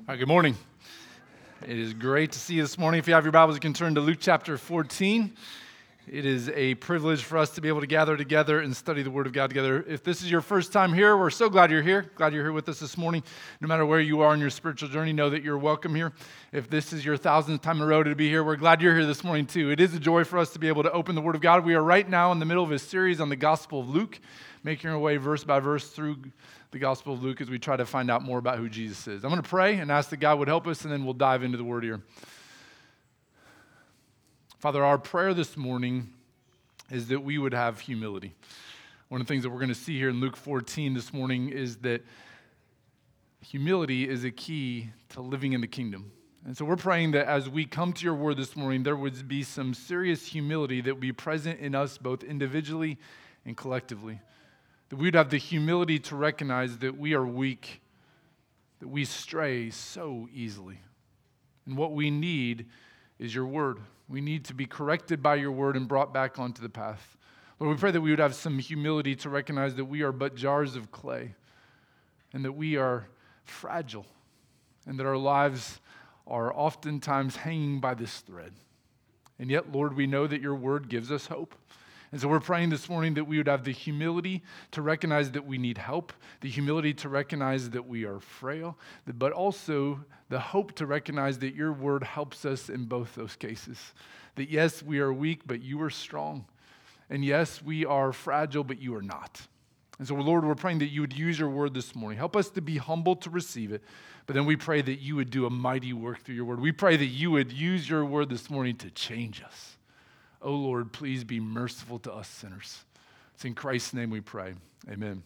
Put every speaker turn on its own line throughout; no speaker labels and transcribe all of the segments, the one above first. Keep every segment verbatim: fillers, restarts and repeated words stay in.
All right, good morning. It is great to see you this morning. If you have your Bibles, you can turn to Luke chapter fourteen. It is a privilege for us to be able to gather together and study the Word of God together. If this is your first time here, we're so glad you're here. Glad you're here with us this morning. No matter where you are in your spiritual journey, know that you're welcome here. If this is your thousandth time in a row to be here, we're glad you're here this morning too. It is a joy for us to be able to open the Word of God. We are right now in the middle of a series on the Gospel of Luke, making our way verse by verse through the Gospel of Luke as we try to find out more about who Jesus is. I'm going to pray and ask that God would help us, and then we'll dive into the Word here. Father, our prayer this morning is that we would have humility. One of the things that we're going to see here in Luke fourteen this morning is that humility is a key to living in the kingdom. And so we're praying that as we come to your word this morning, there would be some serious humility that would be present in us both individually and collectively. That we'd have the humility to recognize that we are weak, that we stray so easily. And what we need is your word. We need to be corrected by your word and brought back onto the path. Lord, we pray that we would have some humility to recognize that we are but jars of clay and that we are fragile and that our lives are oftentimes hanging by this thread. And yet, Lord, we know that your word gives us hope. And so we're praying this morning that we would have the humility to recognize that we need help, the humility to recognize that we are frail, but also the hope to recognize that your word helps us in both those cases. That yes, we are weak, but you are strong. And yes, we are fragile, but you are not. And so, Lord, we're praying that you would use your word this morning. Help us to be humble to receive it, but then we pray that you would do a mighty work through your word. We pray that you would use your word this morning to change us. Oh, Lord, please be merciful to us sinners. It's in Christ's name we pray. Amen.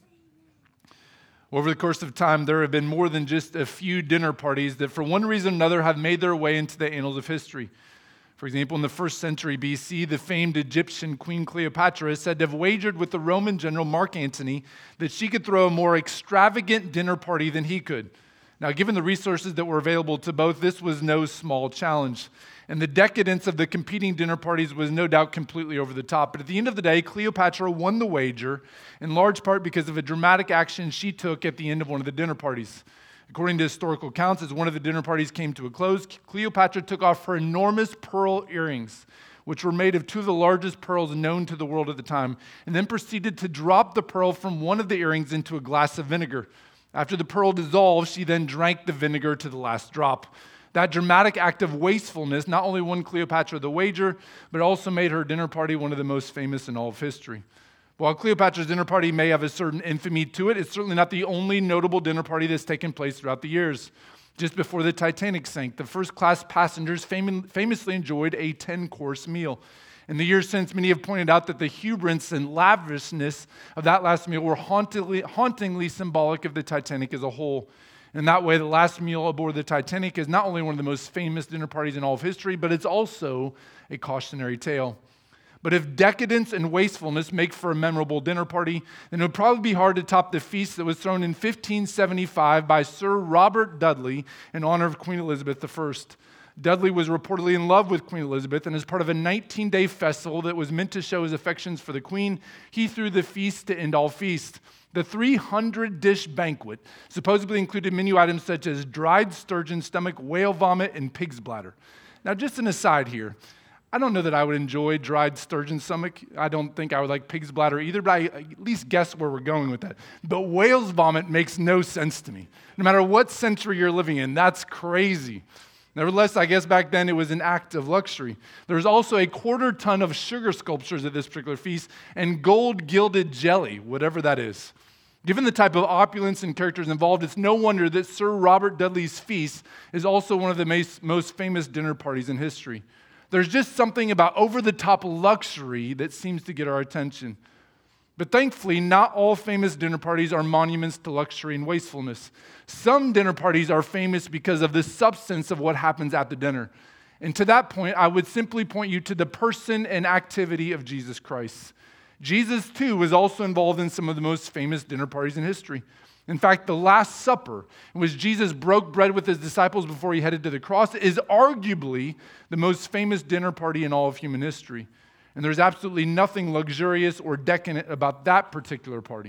Over the course of time, there have been more than just a few dinner parties that for one reason or another have made their way into the annals of history. For example, in the first century B C, the famed Egyptian Queen Cleopatra is said to have wagered with the Roman general Mark Antony that she could throw a more extravagant dinner party than he could. Now, given the resources that were available to both, this was no small challenge. And the decadence of the competing dinner parties was no doubt completely over the top. But at the end of the day, Cleopatra won the wager, in large part because of a dramatic action she took at the end of one of the dinner parties. According to historical accounts, as one of the dinner parties came to a close, Cleopatra took off her enormous pearl earrings, which were made of two of the largest pearls known to the world at the time, and then proceeded to drop the pearl from one of the earrings into a glass of vinegar. After the pearl dissolved, she then drank the vinegar to the last drop. That dramatic act of wastefulness not only won Cleopatra the wager, but also made her dinner party one of the most famous in all of history. While Cleopatra's dinner party may have a certain infamy to it, it's certainly not the only notable dinner party that's taken place throughout the years. Just before the Titanic sank, the first-class passengers fam- famously enjoyed a ten-course meal. In the years since, many have pointed out that the hubris and lavishness of that last meal were hauntingly, hauntingly symbolic of the Titanic as a whole. In that way, the last meal aboard the Titanic is not only one of the most famous dinner parties in all of history, but it's also a cautionary tale. But if decadence and wastefulness make for a memorable dinner party, then it would probably be hard to top the feast that was thrown in fifteen seventy-five by Sir Robert Dudley in honor of Queen Elizabeth the First. Dudley was reportedly in love with Queen Elizabeth, and as part of a nineteen-day festival that was meant to show his affections for the Queen, he threw the feast to end all feast. The three hundred dish banquet supposedly included menu items such as dried sturgeon stomach, whale vomit, and pig's bladder. Now, just an aside here, I don't know that I would enjoy dried sturgeon stomach. I don't think I would like pig's bladder either, but I at least guess where we're going with that. But whale's vomit makes no sense to me. No matter what century you're living in, that's crazy. Nevertheless, I guess back then it was an act of luxury. There was also a quarter ton of sugar sculptures at this particular feast and gold-gilded jelly, whatever that is. Given the type of opulence and characters involved, it's no wonder that Sir Robert Dudley's feast is also one of the most famous dinner parties in history. There's just something about over-the-top luxury that seems to get our attention. But thankfully, not all famous dinner parties are monuments to luxury and wastefulness. Some dinner parties are famous because of the substance of what happens at the dinner. And to that point, I would simply point you to the person and activity of Jesus Christ. Jesus, too, was also involved in some of the most famous dinner parties in history. In fact, the Last Supper, in which Jesus broke bread with his disciples before he headed to the cross, is arguably the most famous dinner party in all of human history. And there's absolutely nothing luxurious or decadent about that particular party.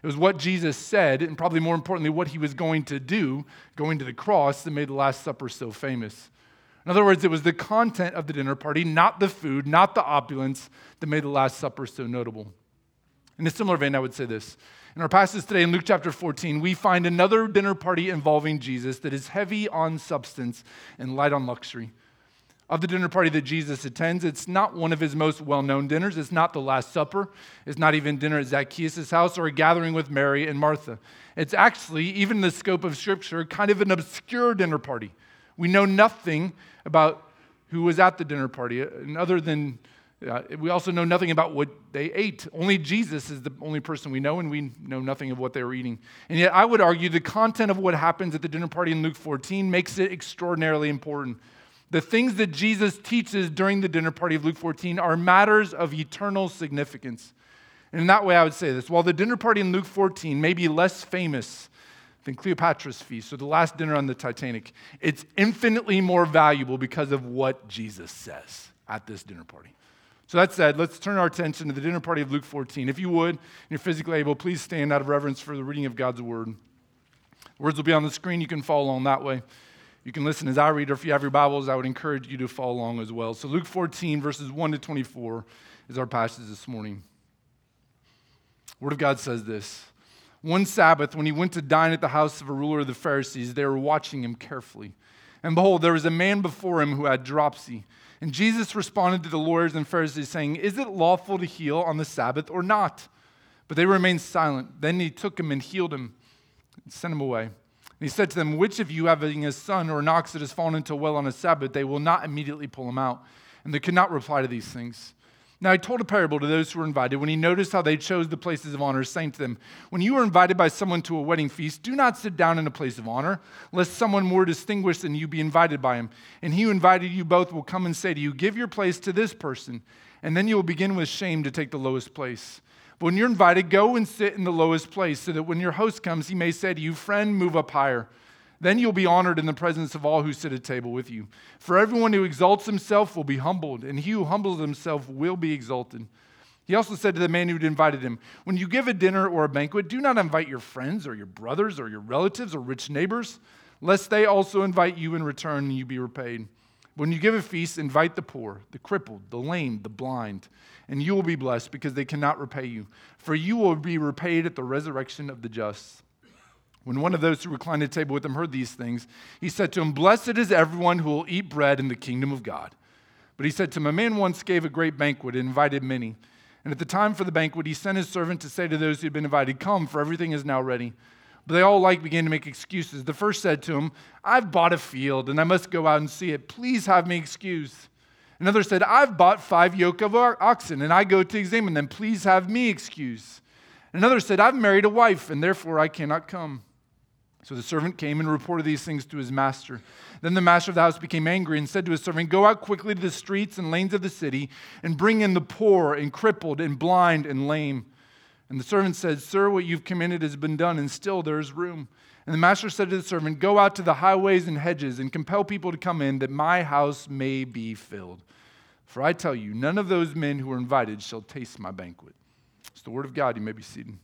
It was what Jesus said, and probably more importantly, what he was going to do, going to the cross, that made the Last Supper so famous. In other words, it was the content of the dinner party, not the food, not the opulence, that made the Last Supper so notable. In a similar vein, I would say this. In our passage today in Luke chapter fourteen, we find another dinner party involving Jesus that is heavy on substance and light on luxury. Of the dinner party that Jesus attends, it's not one of his most well-known dinners. It's not the Last Supper. It's not even dinner at Zacchaeus' house or a gathering with Mary and Martha. It's actually, even in the scope of Scripture, kind of an obscure dinner party. We know nothing about who was at the dinner party, and other than Uh, we also know nothing about what they ate. Only Jesus is the only person we know, and we know nothing of what they were eating. And yet I would argue the content of what happens at the dinner party in Luke fourteen makes it extraordinarily important. The things that Jesus teaches during the dinner party of Luke fourteen are matters of eternal significance. And in that way, I would say this. While the dinner party in Luke fourteen may be less famous than Cleopatra's Feast or the last dinner on the Titanic, it's infinitely more valuable because of what Jesus says at this dinner party. So that said, let's turn our attention to the dinner party of Luke fourteen. If you would, and you're physically able, please stand out of reverence for the reading of God's word. Words will be on the screen. You can follow along that way. You can listen as I read, or if you have your Bibles, I would encourage you to follow along as well. So Luke fourteen, verses one to twenty-four is our passage this morning. The Word of God says this. One Sabbath, when he went to dine at the house of a ruler of the Pharisees, they were watching him carefully. And behold, there was a man before him who had dropsy. And Jesus responded to the lawyers and Pharisees, saying, "Is it lawful to heal on the Sabbath or not?" But they remained silent. Then he took him and healed him and sent him away. And he said to them, "Which of you, having a son or an ox that has fallen into a well on a Sabbath, they will not immediately pull him out?" And they could not reply to these things. Now he told a parable to those who were invited when he noticed how they chose the places of honor, saying to them, "When you are invited by someone to a wedding feast, do not sit down in a place of honor, lest someone more distinguished than you be invited by him. And he who invited you both will come and say to you, 'Give your place to this person.' And then you will begin with shame to take the lowest place. But when you're invited, go and sit in the lowest place, so that when your host comes, he may say to you, 'Friend, move up higher.' Then you'll be honored in the presence of all who sit at table with you. For everyone who exalts himself will be humbled, and he who humbles himself will be exalted." He also said to the man who had invited him, "When you give a dinner or a banquet, do not invite your friends or your brothers or your relatives or rich neighbors, lest they also invite you in return and you be repaid. When you give a feast, invite the poor, the crippled, the lame, the blind, and you will be blessed because they cannot repay you, for you will be repaid at the resurrection of the just." When one of those who reclined at table with him heard these things, he said to him, "Blessed is everyone who will eat bread in the kingdom of God." But he said to him, "A man once gave a great banquet and invited many. And at the time for the banquet, he sent his servant to say to those who had been invited, 'Come, for everything is now ready.' But they all alike began to make excuses. The first said to him, 'I've bought a field, and I must go out and see it. Please have me excused.' Another said, 'I've bought five yoke of oxen, and I go to examine them. Please have me excused.' Another said, 'I've married a wife, and therefore I cannot come.' So the servant came and reported these things to his master. Then the master of the house became angry and said to his servant, 'Go out quickly to the streets and lanes of the city and bring in the poor and crippled and blind and lame.' And the servant said, 'Sir, what you've commanded has been done, and still there is room.' And the master said to the servant, 'Go out to the highways and hedges and compel people to come in, that my house may be filled. For I tell you, none of those men who are invited shall taste my banquet.'" It's the word of God. You may be seated.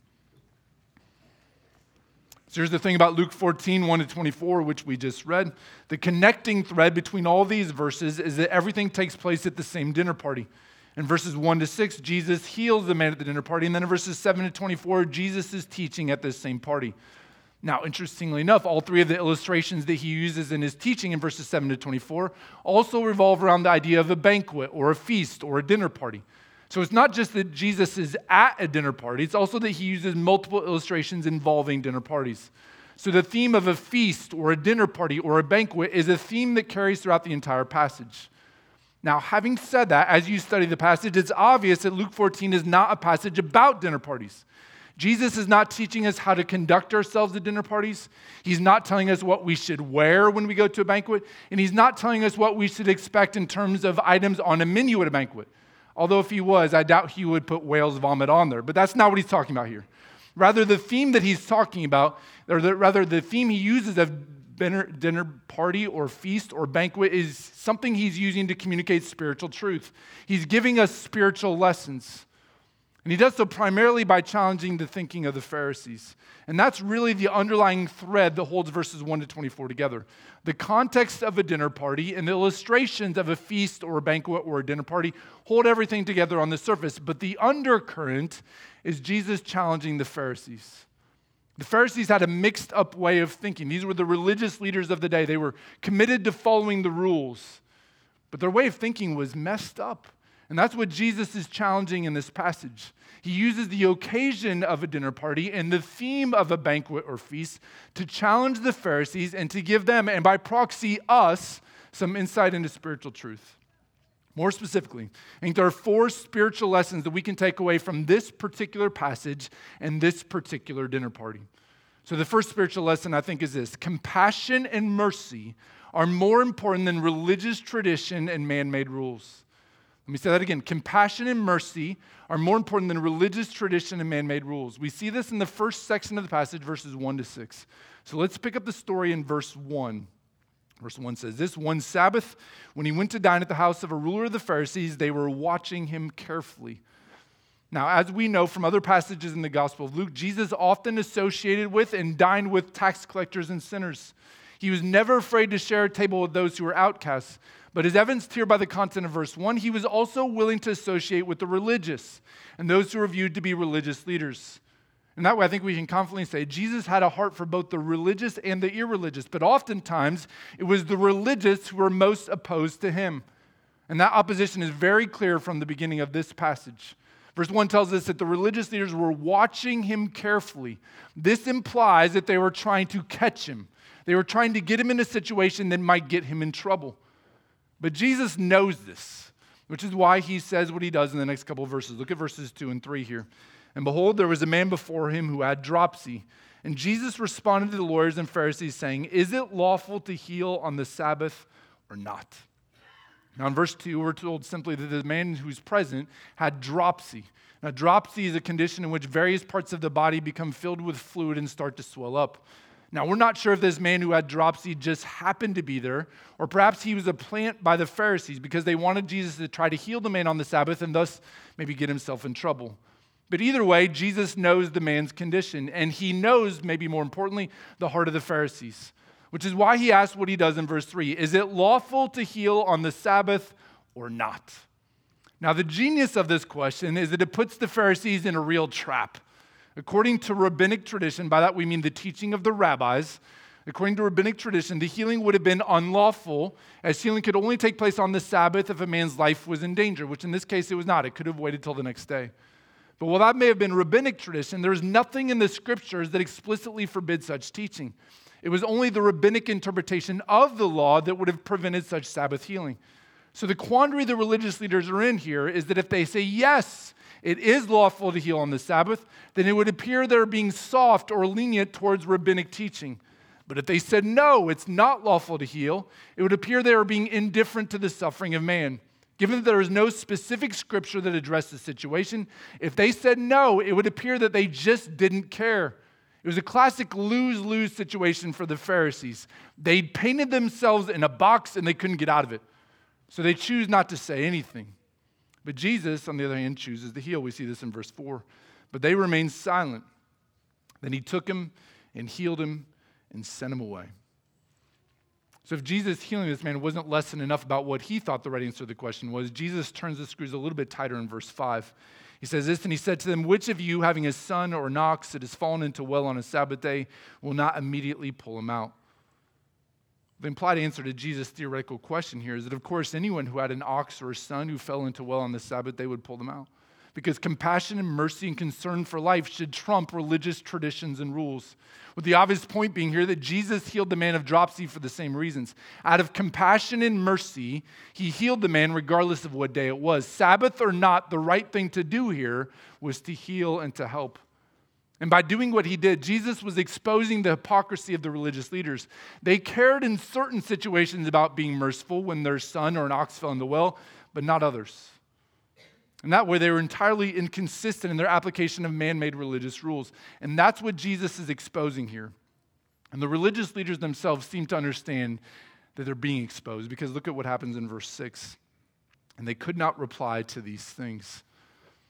So here's the thing about Luke fourteen, one to twenty-four, which we just read. The connecting thread between all these verses is that everything takes place at the same dinner party. In verses one to six, Jesus heals the man at the dinner party. And then in verses seven to twenty-four, Jesus is teaching at this same party. Now, interestingly enough, all three of the illustrations that he uses in his teaching in verses seven to twenty-four also revolve around the idea of a banquet or a feast or a dinner party. So it's not just that Jesus is at a dinner party, it's also that he uses multiple illustrations involving dinner parties. So the theme of a feast or a dinner party or a banquet is a theme that carries throughout the entire passage. Now, having said that, as you study the passage, it's obvious that Luke fourteen is not a passage about dinner parties. Jesus is not teaching us how to conduct ourselves at dinner parties. He's not telling us what we should wear when we go to a banquet. And he's not telling us what we should expect in terms of items on a menu at a banquet. Although if he was, I doubt he would put whale's vomit on there. But that's not what he's talking about here. Rather, the theme that he's talking about, or the, rather the theme he uses of dinner, dinner party or feast or banquet is something he's using to communicate spiritual truth. He's giving us spiritual lessons. And he does so primarily by challenging the thinking of the Pharisees. And that's really the underlying thread that holds verses one to twenty-four together. The context of a dinner party and the illustrations of a feast or a banquet or a dinner party hold everything together on the surface. But the undercurrent is Jesus challenging the Pharisees. The Pharisees had a mixed up way of thinking. These were the religious leaders of the day. They were committed to following the rules. But their way of thinking was messed up. And that's what Jesus is challenging in this passage. He uses the occasion of a dinner party and the theme of a banquet or feast to challenge the Pharisees and to give them, and by proxy us, some insight into spiritual truth. More specifically, I think there are four spiritual lessons that we can take away from this particular passage and this particular dinner party. So the first spiritual lesson, I think, is this: compassion and mercy are more important than religious tradition and man-made rules. Let me say that again. Compassion and mercy are more important than religious tradition and man-made rules. We see this in the first section of the passage, verses one to six. So let's pick up the story in verse one. Verse one says, "This one Sabbath, when he went to dine at the house of a ruler of the Pharisees, they were watching him carefully." Now, as we know from other passages in the Gospel of Luke, Jesus often associated with and dined with tax collectors and sinners. He was never afraid to share a table with those who were outcasts. But as evidenced here by the content of verse one, he was also willing to associate with the religious and those who were viewed to be religious leaders. And that way, I think we can confidently say Jesus had a heart for both the religious and the irreligious. But oftentimes, it was the religious who were most opposed to him. And that opposition is very clear from the beginning of this passage. Verse one tells us that the religious leaders were watching him carefully. This implies that they were trying to catch him. They were trying to get him in a situation that might get him in trouble. But Jesus knows this, which is why he says what he does in the next couple of verses. Look at verses two and three here. "And behold, there was a man before him who had dropsy. And Jesus responded to the lawyers and Pharisees, saying, 'Is it lawful to heal on the Sabbath or not?'" Now in verse two, we're told simply that the man who's present had dropsy. Now dropsy is a condition in which various parts of the body become filled with fluid and start to swell up. Now, we're not sure if this man who had dropsy just happened to be there, or perhaps he was a plant by the Pharisees because they wanted Jesus to try to heal the man on the Sabbath and thus maybe get himself in trouble. But either way, Jesus knows the man's condition, and he knows, maybe more importantly, the heart of the Pharisees, which is why he asks what he does in verse three. Is it lawful to heal on the Sabbath or not? Now, the genius of this question is that it puts the Pharisees in a real trap. According to rabbinic tradition, by that we mean the teaching of the rabbis, according to rabbinic tradition, the healing would have been unlawful, as healing could only take place on the Sabbath if a man's life was in danger, which in this case it was not. It could have waited till the next day. But while that may have been rabbinic tradition, there is nothing in the scriptures that explicitly forbids such teaching. It was only the rabbinic interpretation of the law that would have prevented such Sabbath healing. So the quandary the religious leaders are in here is that if they say, yes, it is lawful to heal on the Sabbath, then it would appear they're being soft or lenient towards rabbinic teaching. But if they said, no, it's not lawful to heal, it would appear they are being indifferent to the suffering of man. Given that there is no specific scripture that addressed the situation, if they said no, it would appear that they just didn't care. It was a classic lose-lose situation for the Pharisees. They painted themselves in a box and they couldn't get out of it. So they choose not to say anything. But Jesus, on the other hand, chooses to heal. We see this in verse four. But they remained silent. Then he took him and healed him and sent him away. So if Jesus healing this man wasn't lesson enough about what he thought the right answer to the question was, Jesus turns the screws a little bit tighter in verse five. He says this, and he said to them, which of you, having a son or an ox that has fallen into a well on a Sabbath day, will not immediately pull him out? The implied answer to Jesus' theoretical question here is that, of course, anyone who had an ox or a son who fell into a well on the Sabbath day would pull them out. Because compassion and mercy and concern for life should trump religious traditions and rules. With the obvious point being here that Jesus healed the man of dropsy for the same reasons. Out of compassion and mercy, he healed the man regardless of what day it was. Sabbath or not, the right thing to do here was to heal and to help. And by doing what he did, Jesus was exposing the hypocrisy of the religious leaders. They cared in certain situations about being merciful when their son or an ox fell in the well, but not others. And that way they were entirely inconsistent in their application of man-made religious rules. And that's what Jesus is exposing here. And the religious leaders themselves seem to understand that they're being exposed, because look at what happens in verse six. And they could not reply to these things.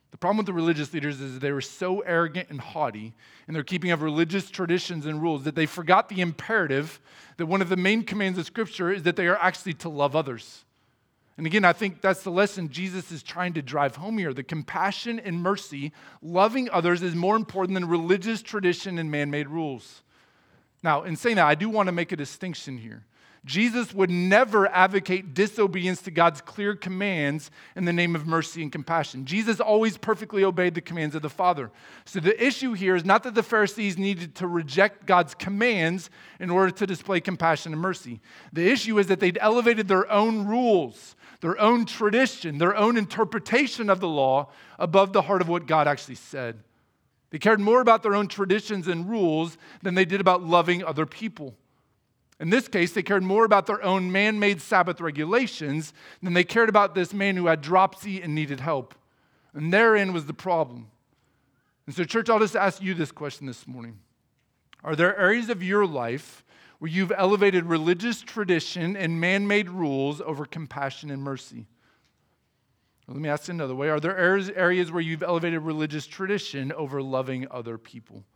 The problem with the religious leaders is they were so arrogant and haughty in their keeping of religious traditions and rules that they forgot the imperative that one of the main commands of Scripture is that they are actually to love others. And again, I think that's the lesson Jesus is trying to drive home here. The compassion and mercy, loving others is more important than religious tradition and man-made rules. Now, in saying that, I do want to make a distinction here. Jesus would never advocate disobedience to God's clear commands in the name of mercy and compassion. Jesus always perfectly obeyed the commands of the Father. So the issue here is not that the Pharisees needed to reject God's commands in order to display compassion and mercy. The issue is that they'd elevated their own rules, their own tradition, their own interpretation of the law above the heart of what God actually said. They cared more about their own traditions and rules than they did about loving other people. In this case, they cared more about their own man-made Sabbath regulations than they cared about this man who had dropsy and needed help. And therein was the problem. And so, church, I'll just ask you this question this morning. Are there areas of your life where you've elevated religious tradition and man-made rules over compassion and mercy? Well, let me ask it another way. Are there areas where you've elevated religious tradition over loving other people?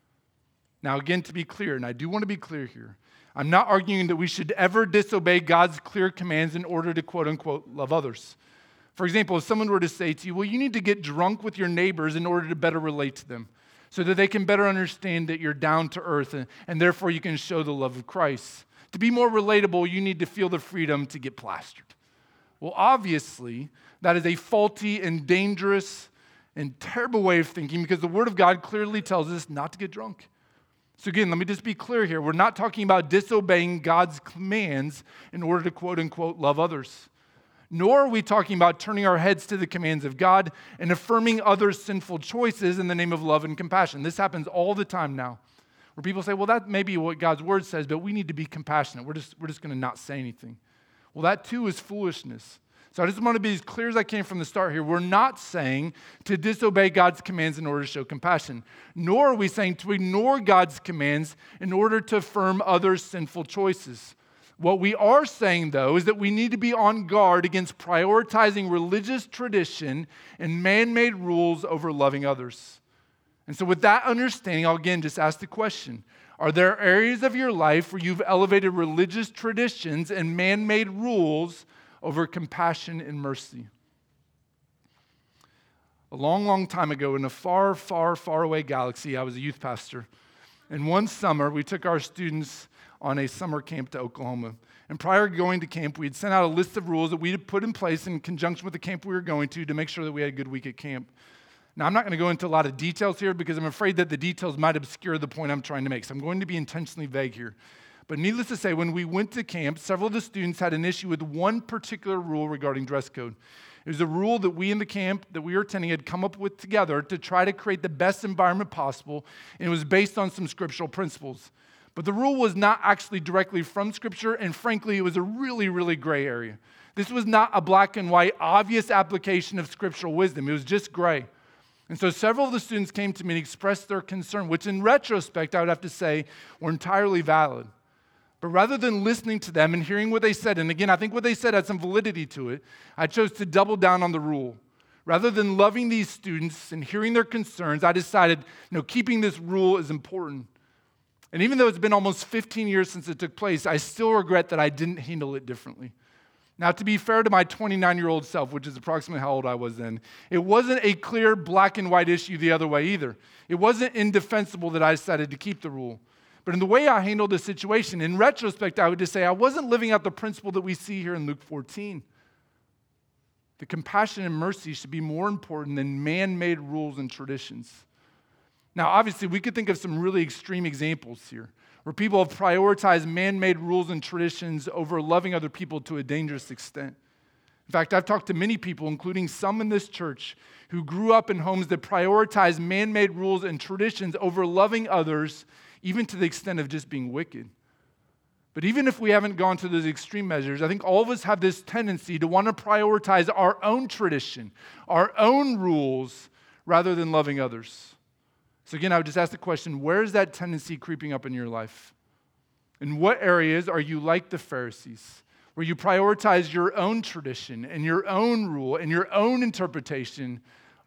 Now, again, to be clear, and I do want to be clear here, I'm not arguing that we should ever disobey God's clear commands in order to, quote unquote, love others. For example, if someone were to say to you, well, you need to get drunk with your neighbors in order to better relate to them, so that they can better understand that you're down to earth and, and therefore you can show the love of Christ. To be more relatable, you need to feel the freedom to get plastered. Well, obviously, that is a faulty and dangerous and terrible way of thinking because the Word of God clearly tells us not to get drunk. So again, let me just be clear here. We're not talking about disobeying God's commands in order to quote unquote love others. Nor are we talking about turning our heads to the commands of God and affirming others' sinful choices in the name of love and compassion. This happens all the time now, where people say, well, that may be what God's Word says, but we need to be compassionate. We're just, we're just going to not say anything. Well, that too is foolishness. So I just want to be as clear as I can from the start here. We're not saying to disobey God's commands in order to show compassion, nor are we saying to ignore God's commands in order to affirm others' sinful choices. What we are saying, though, is that we need to be on guard against prioritizing religious tradition and man-made rules over loving others. And so with that understanding, I'll again just ask the question, are there areas of your life where you've elevated religious traditions and man-made rules over compassion and mercy? A long, long time ago in a far, far, far away galaxy, I was a youth pastor. And one summer, we took our students on a summer camp to Oklahoma. And prior to going to camp, we had sent out a list of rules that we had put in place in conjunction with the camp we were going to to make sure that we had a good week at camp. Now, I'm not going to go into a lot of details here because I'm afraid that the details might obscure the point I'm trying to make. So I'm going to be intentionally vague here. But needless to say, when we went to camp, several of the students had an issue with one particular rule regarding dress code. It was a rule that we in the camp that we were attending had come up with together to try to create the best environment possible, and it was based on some scriptural principles. But the rule was not actually directly from Scripture, and frankly, it was a really, really gray area. This was not a black and white, obvious application of scriptural wisdom. It was just gray. And so several of the students came to me and expressed their concern, which in retrospect, I would have to say, were entirely valid. But rather than listening to them and hearing what they said, and again, I think what they said had some validity to it, I chose to double down on the rule. Rather than loving these students and hearing their concerns, I decided, you know, keeping this rule is important. And even though it's been almost fifteen years since it took place, I still regret that I didn't handle it differently. Now, to be fair to my twenty-nine-year-old self, which is approximately how old I was then, it wasn't a clear black and white issue the other way either. It wasn't indefensible that I decided to keep the rule. But in the way I handled the situation, in retrospect, I would just say I wasn't living out the principle that we see here in Luke fourteen. The compassion and mercy should be more important than man-made rules and traditions. Now, obviously, we could think of some really extreme examples here, where people have prioritized man-made rules and traditions over loving other people to a dangerous extent. In fact, I've talked to many people, including some in this church, who grew up in homes that prioritize man-made rules and traditions over loving others, even to the extent of just being wicked. But even if we haven't gone to those extreme measures, I think all of us have this tendency to want to prioritize our own tradition, our own rules, rather than loving others. So again, I would just ask the question, where is that tendency creeping up in your life? In what areas are you like the Pharisees, where you prioritize your own tradition and your own rule and your own interpretation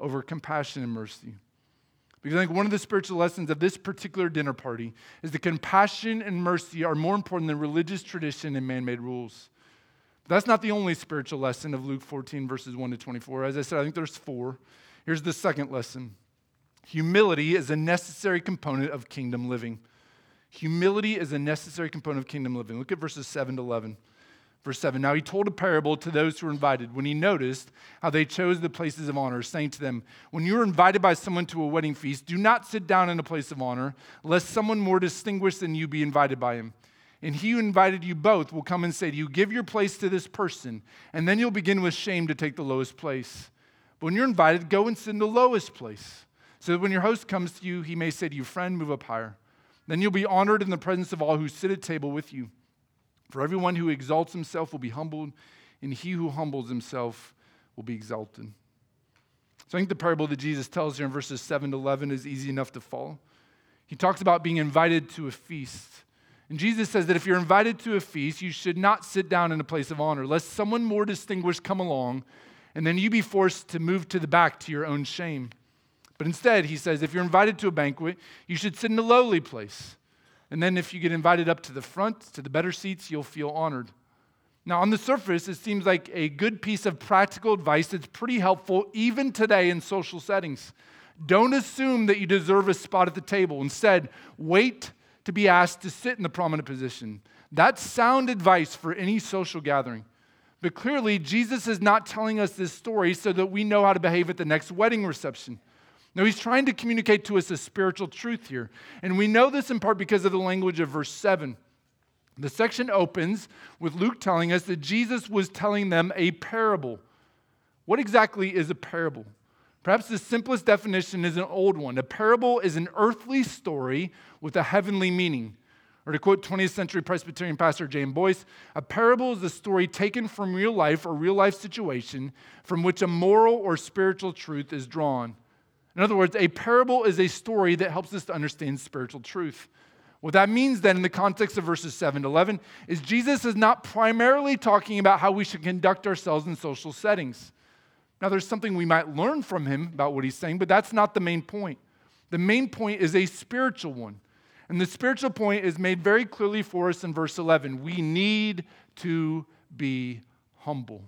over compassion and mercy. Because I think one of the spiritual lessons of this particular dinner party is that compassion and mercy are more important than religious tradition and man-made rules. But that's not the only spiritual lesson of Luke fourteen, verses one to twenty-four. As I said, I think there's four. Here's the second lesson. Humility is a necessary component of kingdom living. Humility is a necessary component of kingdom living. Look at verses seven to eleven. Verse seven, now he told a parable to those who were invited when he noticed how they chose the places of honor, saying to them, when you are invited by someone to a wedding feast, do not sit down in a place of honor, lest someone more distinguished than you be invited by him. And he who invited you both will come and say to you, give your place to this person, and then you'll begin with shame to take the lowest place. But when you're invited, go and sit in the lowest place, so that when your host comes to you, he may say to you, friend, move up higher. Then you'll be honored in the presence of all who sit at table with you. For everyone who exalts himself will be humbled, and he who humbles himself will be exalted. So I think the parable that Jesus tells here in verses seven to eleven is easy enough to follow. He talks about being invited to a feast. And Jesus says that if you're invited to a feast, you should not sit down in a place of honor, lest someone more distinguished come along, and then you be forced to move to the back to your own shame. But instead, he says, if you're invited to a banquet, you should sit in a lowly place. And then if you get invited up to the front, to the better seats, you'll feel honored. Now, on the surface, it seems like a good piece of practical advice that's pretty helpful even today in social settings. Don't assume that you deserve a spot at the table. Instead, wait to be asked to sit in the prominent position. That's sound advice for any social gathering. But clearly, Jesus is not telling us this story so that we know how to behave at the next wedding reception. No, he's trying to communicate to us a spiritual truth here. And we know this in part because of the language of verse seven. The section opens with Luke telling us that Jesus was telling them a parable. What exactly is a parable? Perhaps the simplest definition is an old one. A parable is an earthly story with a heavenly meaning. Or to quote twentieth century Presbyterian pastor James Boyce, a parable is a story taken from real life or real life situation from which a moral or spiritual truth is drawn. In other words, a parable is a story that helps us to understand spiritual truth. What that means then in the context of verses seven to eleven is Jesus is not primarily talking about how we should conduct ourselves in social settings. Now, there's something we might learn from him about what he's saying, but that's not the main point. The main point is a spiritual one. And the spiritual point is made very clearly for us in verse eleven. We need to be humble.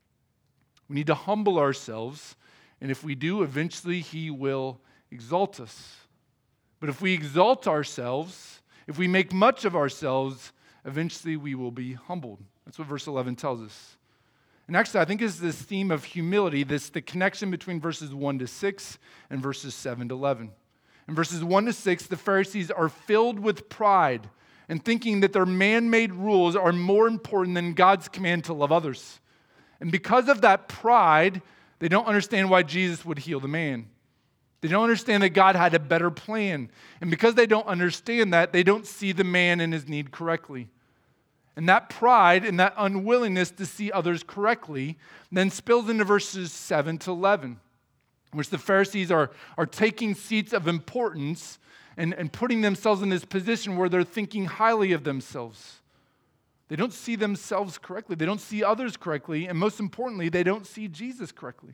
We need to humble ourselves. And if we do, eventually he will exalt us. But if we exalt ourselves, if we make much of ourselves, eventually we will be humbled. That's what verse eleven tells us. And actually, I think it's this theme of humility, this the connection between verses one to six and verses seven to eleven. In verses one to six, the Pharisees are filled with pride and thinking that their man-made rules are more important than God's command to love others. And because of that pride, they don't understand why Jesus would heal the man. They don't understand that God had a better plan. And because they don't understand that, they don't see the man and his need correctly. And that pride and that unwillingness to see others correctly then spills into verses seven to eleven, in which the Pharisees are, are taking seats of importance and, and putting themselves in this position where they're thinking highly of themselves. They don't see themselves correctly. They don't see others correctly. And most importantly, they don't see Jesus correctly.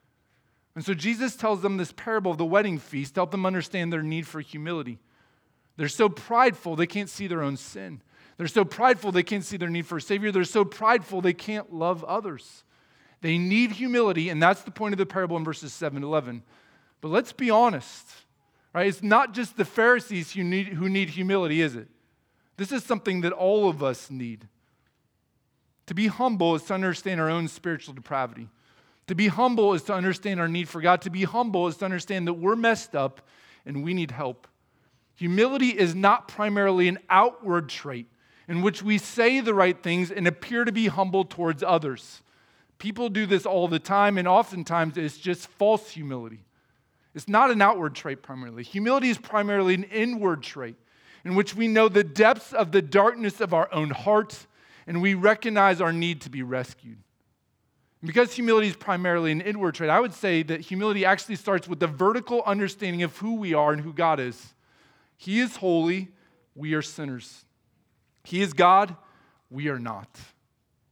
And so Jesus tells them this parable of the wedding feast to help them understand their need for humility. They're so prideful, they can't see their own sin. They're so prideful, they can't see their need for a Savior. They're so prideful, they can't love others. They need humility, and that's the point of the parable in verses seven to eleven. But let's be honest, right? It's not just the Pharisees who need, who need humility, is it? This is something that all of us need. To be humble is to understand our own spiritual depravity. To be humble is to understand our need for God. To be humble is to understand that we're messed up and we need help. Humility is not primarily an outward trait in which we say the right things and appear to be humble towards others. People do this all the time, and oftentimes it's just false humility. It's not an outward trait primarily. Humility is primarily an inward trait in which we know the depths of the darkness of our own hearts and we recognize our need to be rescued. And because humility is primarily an inward trait, I would say that humility actually starts with the vertical understanding of who we are and who God is. He is holy, we are sinners. He is God, we are not.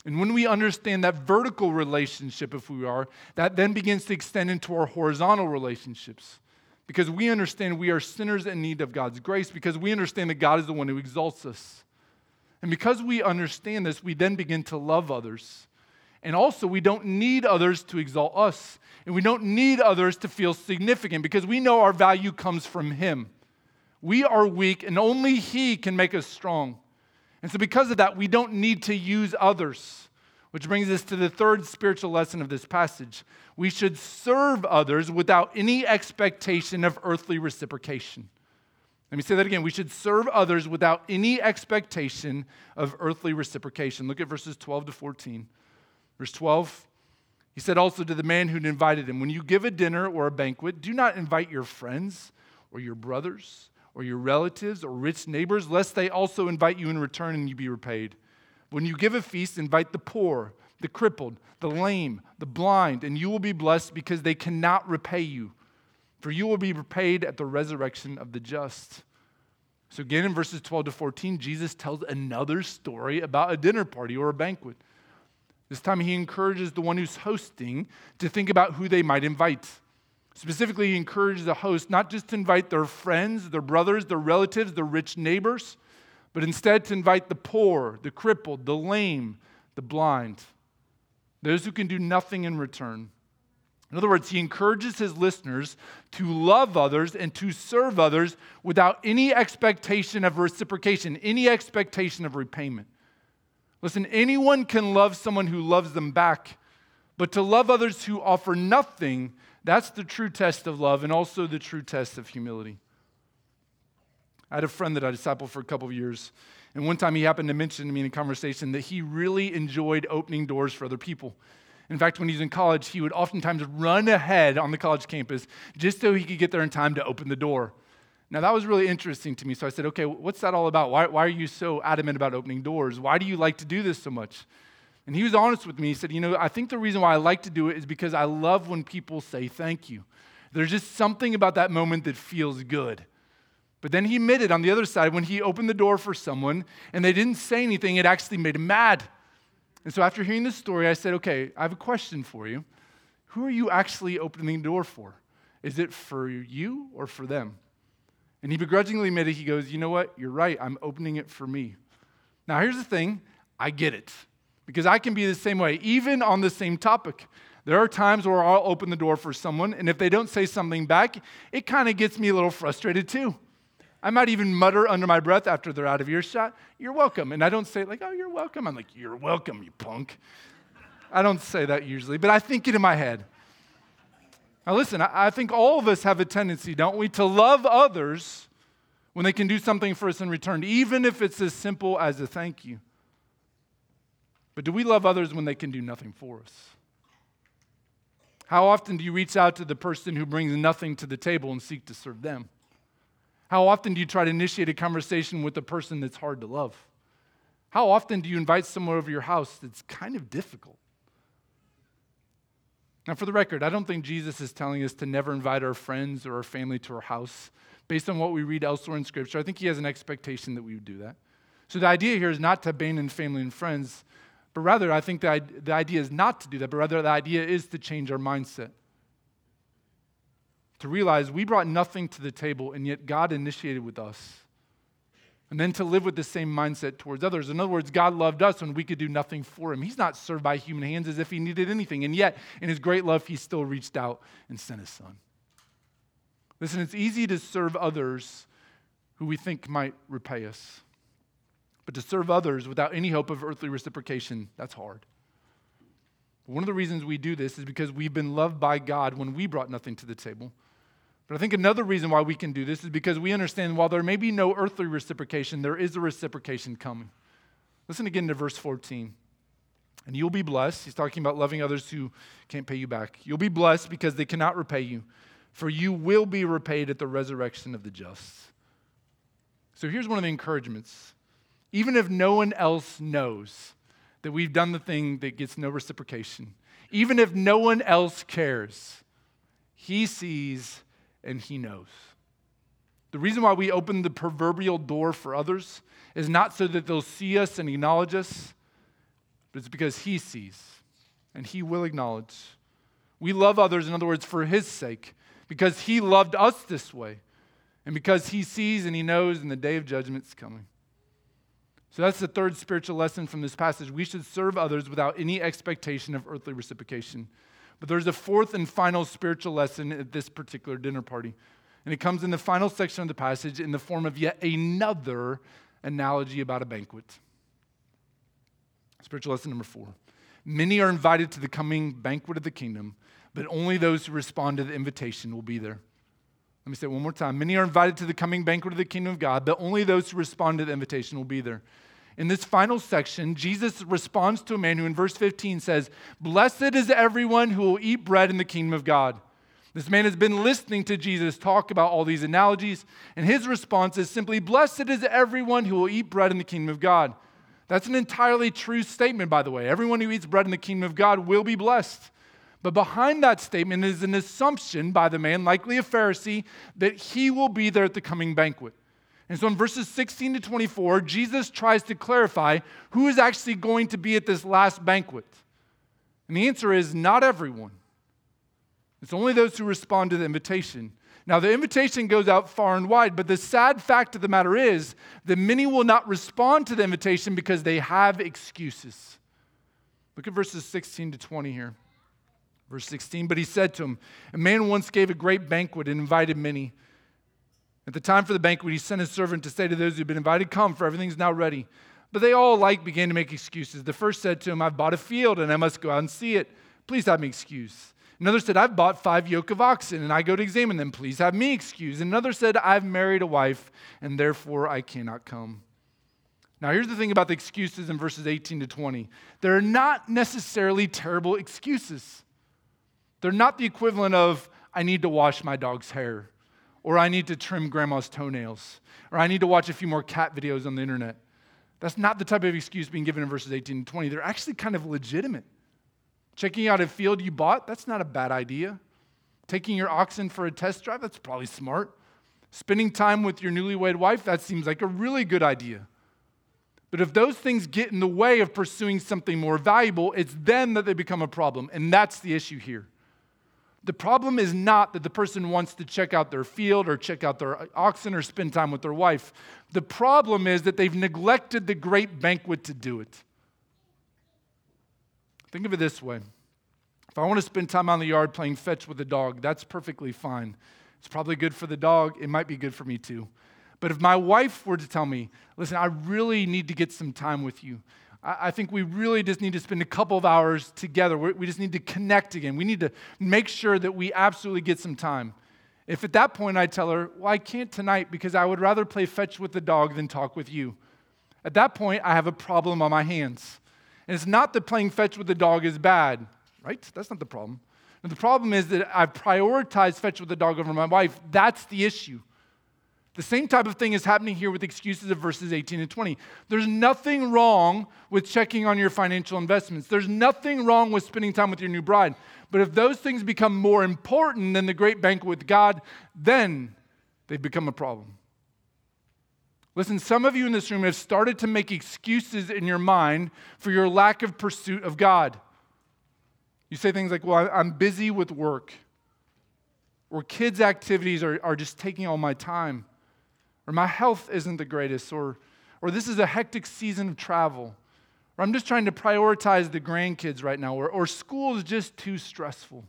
And when we understand that vertical relationship, if we are, that then begins to extend into our horizontal relationships. Because we understand we are sinners in need of God's grace, because we understand that God is the one who exalts us. And because we understand this, we then begin to love others. And also, we don't need others to exalt us. And we don't need others to feel significant, because we know our value comes from Him. We are weak, and only He can make us strong. And so because of that, we don't need to use others, which brings us to the third spiritual lesson of this passage. We should serve others without any expectation of earthly reciprocation. Let me say that again. We should serve others without any expectation of earthly reciprocation. Look at verses twelve to fourteen. Verse twelve, he said also to the man who'd invited him, when you give a dinner or a banquet, do not invite your friends or your brothers or your relatives or rich neighbors, lest they also invite you in return and you be repaid. When you give a feast, invite the poor, the crippled, the lame, the blind, and you will be blessed because they cannot repay you. For you will be repaid at the resurrection of the just. So again, in verses twelve to fourteen, Jesus tells another story about a dinner party or a banquet. This time he encourages the one who's hosting to think about who they might invite. Specifically, he encourages the host not just to invite their friends, their brothers, their relatives, their rich neighbors, but instead to invite the poor, the crippled, the lame, the blind, those who can do nothing in return. In other words, he encourages his listeners to love others and to serve others without any expectation of reciprocation, any expectation of repayment. Listen, anyone can love someone who loves them back, but to love others who offer nothing, that's the true test of love and also the true test of humility. I had a friend that I discipled for a couple of years, and one time he happened to mention to me in a conversation that he really enjoyed opening doors for other people. In fact, when he was in college, he would oftentimes run ahead on the college campus just so he could get there in time to open the door. Now, that was really interesting to me, so I said, okay, what's that all about? Why, why are you so adamant about opening doors? Why do you like to do this so much? And he was honest with me. He said, you know, I think the reason why I like to do it is because I love when people say thank you. There's just something about that moment that feels good. But then he admitted on the other side, when he opened the door for someone and they didn't say anything, it actually made him mad. And so after hearing this story, I said, okay, I have a question for you. Who are you actually opening the door for? Is it for you or for them? And he begrudgingly admitted, he goes, you know what? You're right. I'm opening it for me. Now, here's the thing. I get it. Because I can be the same way, even on the same topic. There are times where I'll open the door for someone, and if they don't say something back, it kind of gets me a little frustrated too. I might even mutter under my breath after they're out of earshot, you're welcome. And I don't say it like, oh, you're welcome. I'm like, you're welcome, you punk. I don't say that usually, but I think it in my head. Now listen, I think all of us have a tendency, don't we, to love others when they can do something for us in return, even if it's as simple as a thank you. But do we love others when they can do nothing for us? How often do you reach out to the person who brings nothing to the table and seek to serve them? How often do you try to initiate a conversation with a person that's hard to love? How often do you invite someone over to your house that's kind of difficult? Now, for the record, I don't think Jesus is telling us to never invite our friends or our family to our house based on what we read elsewhere in Scripture. I think he has an expectation that we would do that. So the idea here is not to abandon family and friends, but rather, I think the, the idea is not to do that, but rather the idea is to change our mindset. To realize we brought nothing to the table, and yet God initiated with us. And then to live with the same mindset towards others. In other words, God loved us when we could do nothing for him. He's not served by human hands as if he needed anything. And yet, in his great love, he still reached out and sent his son. Listen, it's easy to serve others who we think might repay us. But to serve others without any hope of earthly reciprocation, that's hard. But one of the reasons we do this is because we've been loved by God when we brought nothing to the table. But I think another reason why we can do this is because we understand while there may be no earthly reciprocation, there is a reciprocation coming. Listen again to verse fourteen. And you'll be blessed. He's talking about loving others who can't pay you back. You'll be blessed because they cannot repay you, for you will be repaid at the resurrection of the just. So here's one of the encouragements. Even if no one else knows that we've done the thing that gets no reciprocation, even if no one else cares, he sees and he knows. The reason why we open the proverbial door for others is not so that they'll see us and acknowledge us, but but it's because he sees and he will acknowledge. We love others, in other words, for his sake, because he loved us this way, and because he sees and he knows and the day of judgment's coming. So that's the third spiritual lesson from this passage. We should serve others without any expectation of earthly reciprocation. But there's a fourth and final spiritual lesson at this particular dinner party. And it comes in the final section of the passage in the form of yet another analogy about a banquet. Spiritual lesson number four. Many are invited to the coming banquet of the kingdom, but only those who respond to the invitation will be there. Let me say it one more time. Many are invited to the coming banquet of the kingdom of God, but only those who respond to the invitation will be there. In this final section, Jesus responds to a man who in verse fifteen says, "Blessed is everyone who will eat bread in the kingdom of God." This man has been listening to Jesus talk about all these analogies, and his response is simply, "Blessed is everyone who will eat bread in the kingdom of God." That's an entirely true statement, by the way. Everyone who eats bread in the kingdom of God will be blessed. But behind that statement is an assumption by the man, likely a Pharisee, that he will be there at the coming banquet. And so in verses sixteen to twenty-four, Jesus tries to clarify who is actually going to be at this last banquet. And the answer is not everyone. It's only those who respond to the invitation. Now, the invitation goes out far and wide, but the sad fact of the matter is that many will not respond to the invitation because they have excuses. Look at verses sixteen to twenty here. Verse sixteen, but he said to him, "A man once gave a great banquet and invited many. At the time for the banquet, he sent his servant to say to those who had been invited, 'Come, for everything's now ready.' But they all alike began to make excuses. The first said to him, 'I've bought a field and I must go out and see it. Please have me excused.' Another said, 'I've bought five yoke of oxen and I go to examine them. Please have me excused.' And another said, 'I've married a wife and therefore I cannot come.'" Now here's the thing about the excuses in verses eighteen to twenty. They're not necessarily terrible excuses. They're not the equivalent of, "I need to wash my dog's hair," or "I need to trim grandma's toenails," or "I need to watch a few more cat videos on the internet." That's not the type of excuse being given in verses eighteen and twenty. They're actually kind of legitimate. Checking out a field you bought, that's not a bad idea. Taking your oxen for a test drive, that's probably smart. Spending time with your newlywed wife, that seems like a really good idea. But if those things get in the way of pursuing something more valuable, it's then that they become a problem, and that's the issue here. The problem is not that the person wants to check out their field or check out their oxen or spend time with their wife. The problem is that they've neglected the great banquet to do it. Think of it this way. If I want to spend time out in the yard playing fetch with the dog, that's perfectly fine. It's probably good for the dog. It might be good for me too. But if my wife were to tell me, "Listen, I really need to get some time with you. I think we really just need to spend a couple of hours together. We just need to connect again. We need to make sure that we absolutely get some time." If at that point I tell her, "Well, I can't tonight because I would rather play fetch with the dog than talk with you," at that point I have a problem on my hands. And it's not that playing fetch with the dog is bad, right? That's not the problem. And the problem is that I've prioritized fetch with the dog over my wife. That's the issue. The same type of thing is happening here with excuses of verses eighteen and twenty. There's nothing wrong with checking on your financial investments. There's nothing wrong with spending time with your new bride. But if those things become more important than the great banquet with God, then they become a problem. Listen, some of you in this room have started to make excuses in your mind for your lack of pursuit of God. You say things like, "Well, I'm busy with work," or "Kids' activities are, are just taking all my time," or "My health isn't the greatest," or, or "This is a hectic season of travel," or "I'm just trying to prioritize the grandkids right now," or, or "School is just too stressful."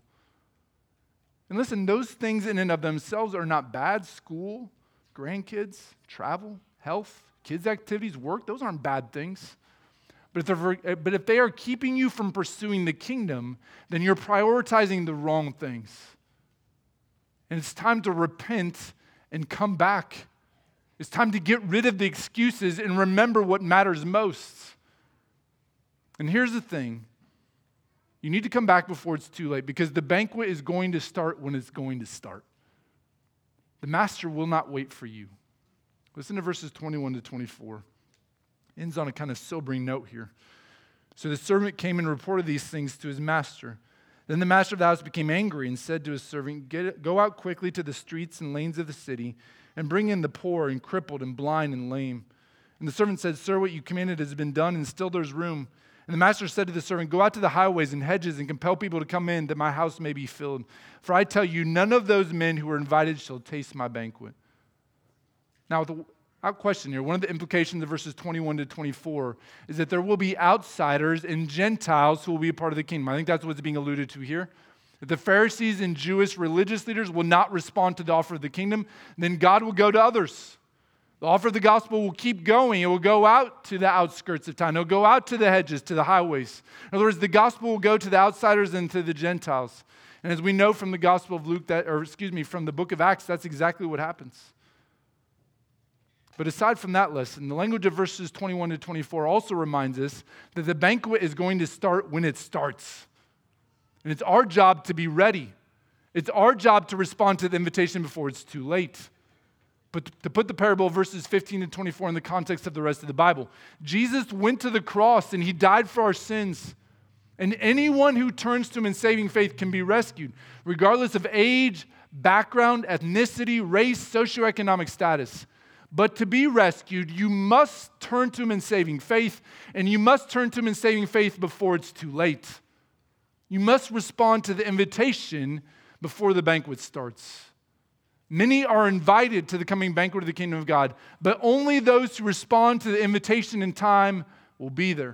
And listen, those things in and of themselves are not bad. School, grandkids, travel, health, kids' activities, work, those aren't bad things. But if, they're, but if they are keeping you from pursuing the kingdom, then you're prioritizing the wrong things. And it's time to repent and come back. It's time to get rid of the excuses and remember what matters most. And here's the thing. You need to come back before it's too late, because the banquet is going to start when it's going to start. The master will not wait for you. Listen to verses twenty-one to twenty-four. Ends on a kind of sobering note here. "So the servant came and reported these things to his master. Then the master of the house became angry and said to his servant, Get, go out quickly to the streets and lanes of the city and bring in the poor and crippled and blind and lame." And the servant said, "Sir, what you commanded has been done, and still there's room." And the master said to the servant, go out to the highways and hedges and compel people to come in that my house may be filled. For I tell you, none of those men who are invited shall taste my banquet. Now, without question here, one of the implications of verses twenty-one to twenty-four is that there will be outsiders and Gentiles who will be a part of the kingdom. I think that's what's being alluded to here. That the Pharisees and Jewish religious leaders will not respond to the offer of the kingdom, then God will go to others. The offer of the gospel will keep going. It will go out to the outskirts of town. It will go out to the hedges, to the highways. In other words, the gospel will go to the outsiders and to the Gentiles. And as we know from the gospel of Luke, that, or excuse me, from the book of Acts, that's exactly what happens. But aside from that lesson, the language of verses twenty-one to twenty-four also reminds us that the banquet is going to start when it starts. And it's our job to be ready. It's our job to respond to the invitation before it's too late. But to put the parable of verses fifteen to twenty-four in the context of the rest of the Bible, Jesus went to the cross and he died for our sins. And anyone who turns to him in saving faith can be rescued, regardless of age, background, ethnicity, race, socioeconomic status. But to be rescued, you must turn to him in saving faith, and you must turn to him in saving faith before it's too late. You must respond to the invitation before the banquet starts. Many are invited to the coming banquet of the kingdom of God, but only those who respond to the invitation in time will be there.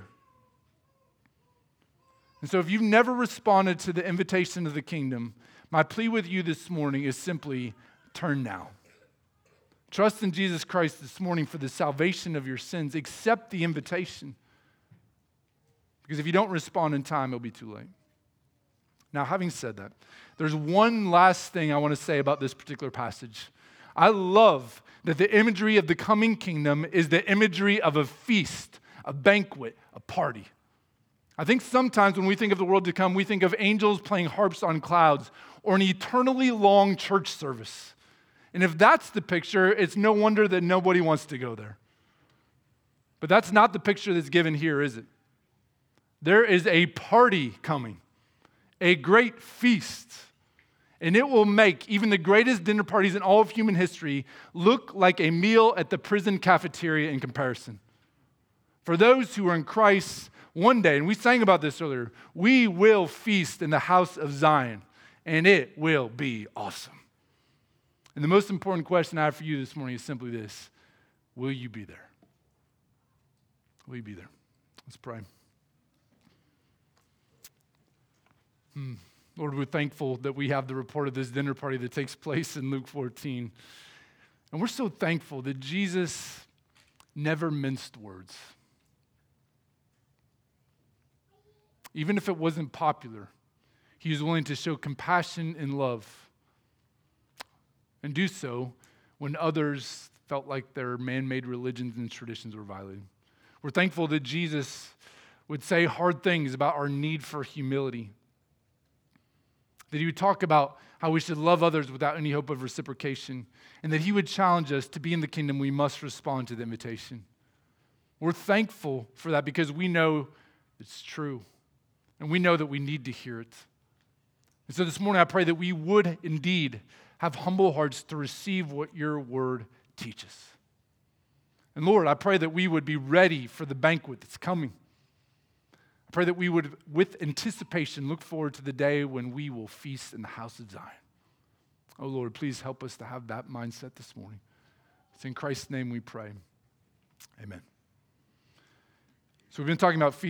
And so if you've never responded to the invitation of the kingdom, my plea with you this morning is simply turn now. Trust in Jesus Christ this morning for the salvation of your sins. Accept the invitation. Because if you don't respond in time, it'll be too late. Now, having said that, there's one last thing I want to say about this particular passage. I love that the imagery of the coming kingdom is the imagery of a feast, a banquet, a party. I think sometimes when we think of the world to come, we think of angels playing harps on clouds or an eternally long church service. And if that's the picture, it's no wonder that nobody wants to go there. But that's not the picture that's given here, is it? There is a party coming. A great feast, and it will make even the greatest dinner parties in all of human history look like a meal at the prison cafeteria in comparison. For those who are in Christ, one day, and we sang about this earlier, we will feast in the house of Zion, and it will be awesome. And the most important question I have for you this morning is simply this: will you be there? Will you be there? Let's pray. Hmm. Lord, we're thankful that we have the report of this dinner party that takes place in Luke fourteen. And we're so thankful that Jesus never minced words. Even if it wasn't popular, he was willing to show compassion and love and do so when others felt like their man-made religions and traditions were violated. We're thankful that Jesus would say hard things about our need for humility. That he would talk about how we should love others without any hope of reciprocation, and that he would challenge us to be in the kingdom, we must respond to the invitation. We're thankful for that because we know it's true, and we know that we need to hear it. And so this morning I pray that we would indeed have humble hearts to receive what your word teaches. And Lord, I pray that we would be ready for the banquet that's coming. Pray that we would, with anticipation, look forward to the day when we will feast in the house of Zion. Oh Lord, please help us to have that mindset this morning. It's in Christ's name we pray. Amen. So we've been talking about feast.